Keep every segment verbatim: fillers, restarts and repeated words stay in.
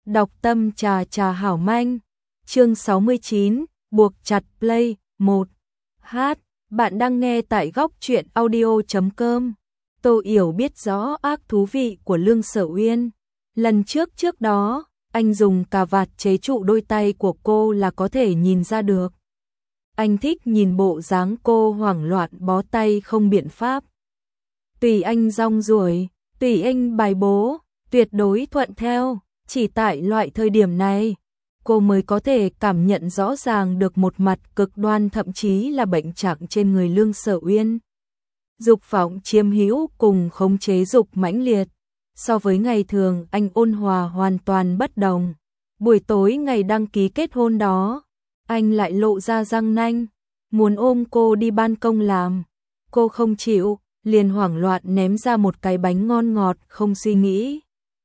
Đọc tâm trà trà hảo manh. Chương sáu mươi chín, buộc chặt play. một. Hát, bạn đang nghe tại góc truyện audio chấm com. Tô Yểu biết rõ ác thú vị của Lương Sở Uyên. Lần trước trước đó, anh dùng cà vạt chế trụ đôi tay của cô là có thể nhìn ra được. Anh thích nhìn bộ dáng cô hoảng loạn bó tay không biện pháp. Tùy anh rong ruổi, tùy anh bài bố, tuyệt đối thuận theo. Chỉ tại loại thời điểm này, cô mới có thể cảm nhận rõ ràng được một mặt cực đoan, thậm chí là bệnh trạng trên người Lương Sở Uyên. Dục vọng chiếm hữu cùng khống chế dục mãnh liệt. So với ngày thường, anh ôn hòa hoàn toàn bất đồng. Buổi tối ngày đăng ký kết hôn đó, anh lại lộ ra răng nanh, muốn ôm cô đi ban công làm. Cô không chịu, liền hoảng loạn ném ra một cái bánh ngon ngọt không suy nghĩ.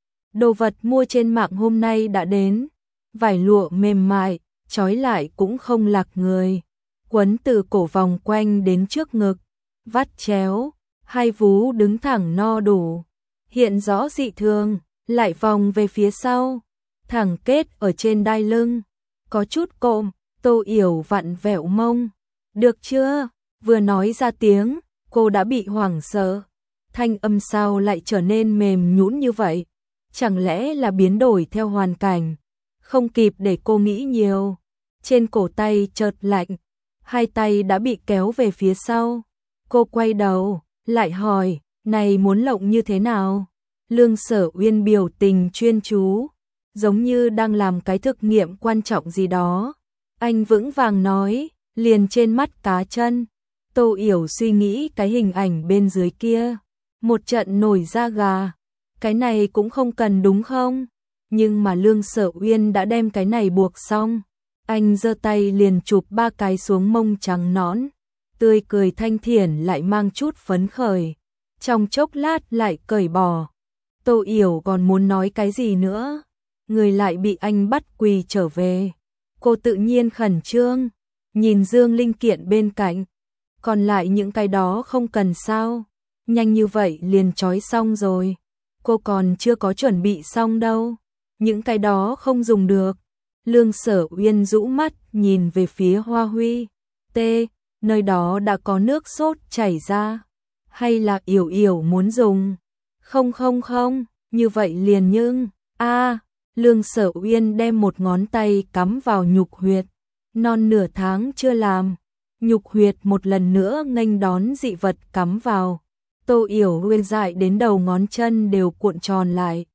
Đồ vật mua trên mạng hôm nay đã đến, vải lụa mềm mại, trói lại cũng không lạc người, quấn từ cổ vòng quanh đến trước ngực, vắt chéo, hai vú đứng thẳng no đủ, hiện rõ dị thường, lại vòng về phía sau, thẳng kết ở trên đai lưng, có chút cộm. Tô Yểu vặn vẹo mông. Được chưa? Vừa nói ra tiếng, cô đã bị hoảng sợ. Thanh âm sao lại trở nên mềm nhũn như vậy? Chẳng lẽ là biến đổi theo hoàn cảnh? Không kịp để cô nghĩ nhiều. Trên cổ tay chợt lạnh, hai tay đã bị kéo về phía sau. Cô quay đầu, lại hỏi, này muốn lộng như thế nào? Lương Sở Uyên biểu tình chuyên chú, giống như đang làm cái thực nghiệm quan trọng gì đó. Anh vững vàng nói, liền trên mắt cá chân. Tô Yểu suy nghĩ cái hình ảnh bên dưới kia, một trận nổi da gà. Cái này cũng không cần đúng không? Nhưng mà Lương Sở Uyên đã đem cái này buộc xong. Anh giơ tay liền chụp ba cái xuống mông trắng nõn, tươi cười thanh thiển lại mang chút phấn khởi. Trong chốc lát lại cởi bỏ. Tô Yểu còn muốn nói cái gì nữa, người lại bị anh bắt quỳ trở về. Cô tự nhiên khẩn trương, nhìn dương linh kiện bên cạnh. Còn lại những cái đó không cần sao, nhanh như vậy liền trói xong rồi. Cô còn chưa có chuẩn bị xong đâu, những cái đó không dùng được. Lương Sở Uyên rũ mắt nhìn về phía Hoa Huy. T, nơi đó đã có nước sốt chảy ra. Hay là Yểu Yểu muốn dùng? Không không không, như vậy liền nhưng, a à, Lương Sở Uyên đem một ngón tay cắm vào nhục huyệt. Non nửa tháng chưa làm, nhục huyệt một lần nữa nghênh đón dị vật cắm vào. Tô Yểu Uyên dại đến đầu ngón chân đều cuộn tròn lại.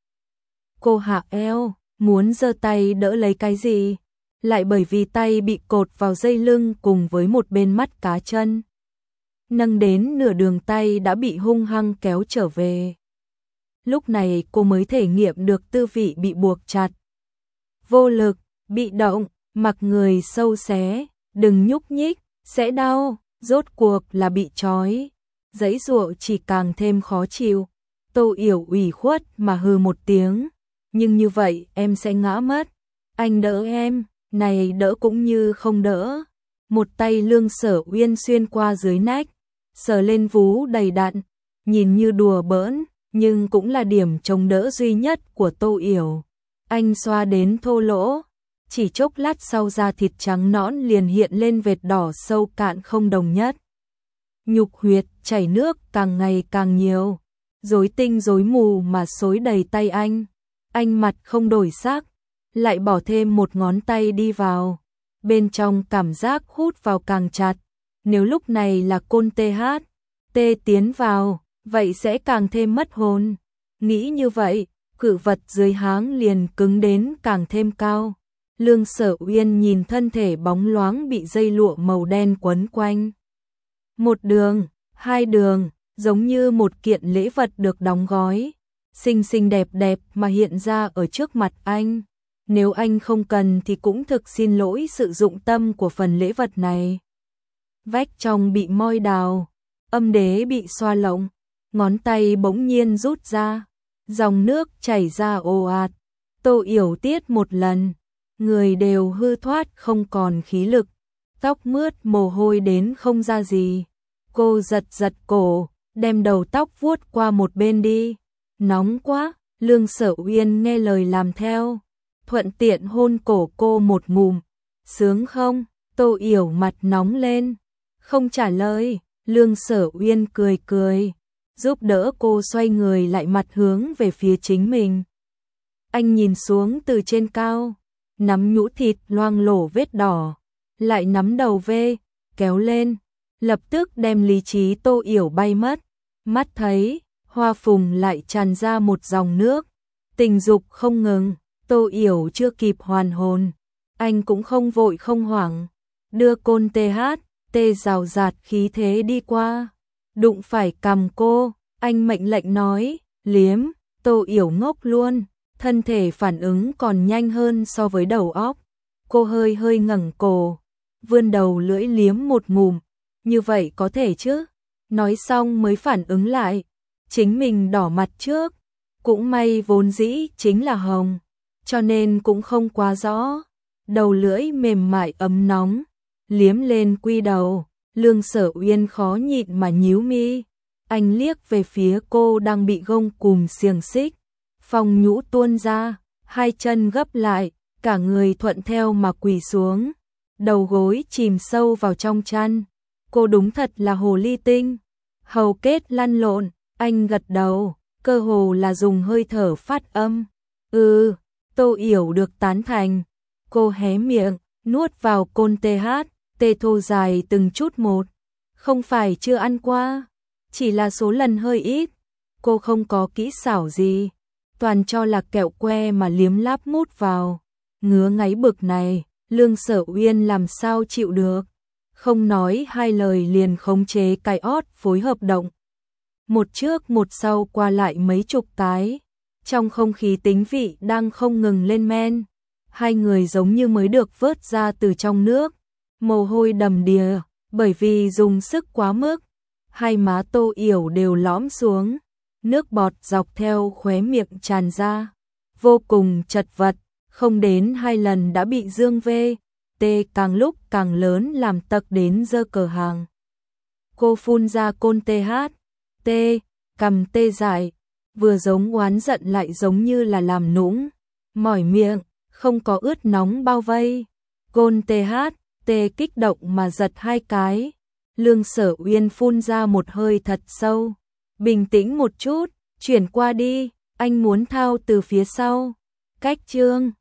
Cô hạ eo, muốn giơ tay đỡ lấy cái gì, lại bởi vì tay bị cột vào dây lưng cùng với một bên mắt cá chân. Nâng đến nửa đường tay đã bị hung hăng kéo trở về. Lúc này cô mới thể nghiệm được tư vị bị buộc chặt. Vô lực, bị động, mặc người sâu xé, đừng nhúc nhích, sẽ đau, rốt cuộc là bị trói. Giãy giụa chỉ càng thêm khó chịu. Tô Yểu ủy khuất mà hừ một tiếng, nhưng như vậy em sẽ ngã mất. Anh đỡ em, này đỡ cũng như không đỡ. Một tay Lương Sở Uyên xuyên qua dưới nách, sờ lên vú đầy đặn, nhìn như đùa bỡn, nhưng cũng là điểm chống đỡ duy nhất của Tô Yểu. Anh xoa đến thô lỗ, chỉ chốc lát sau da thịt trắng nõn liền hiện lên vệt đỏ sâu cạn không đồng nhất. Nhục huyệt chảy nước càng ngày càng nhiều, rối tinh rối mù mà xối đầy tay anh. Anh mặt không đổi sắc, lại bỏ thêm một ngón tay đi vào. Bên trong cảm giác hút vào càng chặt. Nếu lúc này là côn tê hát, tê tiến vào, vậy sẽ càng thêm mất hồn. Nghĩ như vậy, cự vật dưới háng liền cứng đến càng thêm cao. Lương Sở Uyên nhìn thân thể bóng loáng bị dây lụa màu đen quấn quanh. Một đường, hai đường, giống như một kiện lễ vật được đóng gói, xinh xinh đẹp đẹp mà hiện ra ở trước mặt anh. Nếu anh không cần thì cũng thực xin lỗi sự dụng tâm của phần lễ vật này. Vách trong bị moi đào, âm đế bị xoa lộng, ngón tay bỗng nhiên rút ra, dòng nước chảy ra ồ ạt. Tô Yểu tiết một lần, người đều hư thoát không còn khí lực, tóc mướt mồ hôi đến không ra gì. Cô giật giật cổ, đem đầu tóc vuốt qua một bên đi. Nóng quá, Lương Sở Uyên nghe lời làm theo. thuận tiện hôn cổ cô một ngụm. Sướng không? Tô Yểu mặt nóng lên, không trả lời. Lương Sở Uyên cười cười, giúp đỡ cô xoay người lại mặt hướng về phía chính mình. Anh nhìn xuống từ trên cao, nắm nhũ thịt loang lổ vết đỏ, lại nắm đầu vê, kéo lên, lập tức đem lý trí Tô Yểu bay mất. Mắt thấy, hoa phùng lại tràn ra một dòng nước, tình dục không ngừng. Tô Yểu chưa kịp hoàn hồn, anh cũng không vội không hoảng, đưa côn tê hát, tê rào rạt khí thế đi qua, đụng phải cằm cô, anh mệnh lệnh nói, liếm. Tô Yểu ngốc luôn, thân thể phản ứng còn nhanh hơn so với đầu óc. Cô hơi hơi ngẩng cổ, vươn đầu lưỡi liếm một ngụm, như vậy có thể chứ? Nói xong mới phản ứng lại, chính mình đỏ mặt trước, cũng may vốn dĩ chính là hồng, cho nên cũng không quá rõ. Đầu lưỡi mềm mại ấm nóng, liếm lên quy đầu. Lương Sở Uyên khó nhịn mà nhíu mi, anh liếc về phía cô đang bị gông cùm xiềng xích, phong nhũ tuôn ra, hai chân gấp lại, cả người thuận theo mà quỳ xuống, đầu gối chìm sâu vào trong chăn. Cô đúng thật là hồ ly tinh. Hầu kết lăn lộn, anh gật đầu, cơ hồ là dùng hơi thở phát âm. Ừ, Tô Yểu được tán thành. Cô hé miệng, nuốt vào côn tê hát, tê thô dài từng chút một. Không phải chưa ăn qua, chỉ là số lần hơi ít. Cô không có kỹ xảo gì, toàn cho là kẹo que mà liếm láp mút vào. Ngứa ngáy bực này, Lương Sở Uyên làm sao chịu được. Không nói hai lời liền khống chế cái ót phối hợp động. Một trước một sau qua lại mấy chục cái. Trong không khí tính vị đang không ngừng lên men. Hai người giống như mới được vớt ra từ trong nước. Mồ hôi đầm đìa, bởi vì dùng sức quá mức. Hai má Tô Yểu đều lõm xuống. Nước bọt dọc theo khóe miệng tràn ra. Vô cùng chật vật, không đến hai lần đã bị Dương Vê. Tê càng lúc càng lớn làm tật đến giơ cờ hàng. Cô phun ra côn tê hát, tê, cầm tê dại, vừa giống oán giận lại giống như là làm nũng, mỏi miệng, không có ướt nóng bao vây. Côn tê hát, tê kích động mà giật hai cái. Lương Sở Uyên phun ra một hơi thật sâu, bình tĩnh một chút, chuyển qua đi, anh muốn thao từ phía sau. Cách chương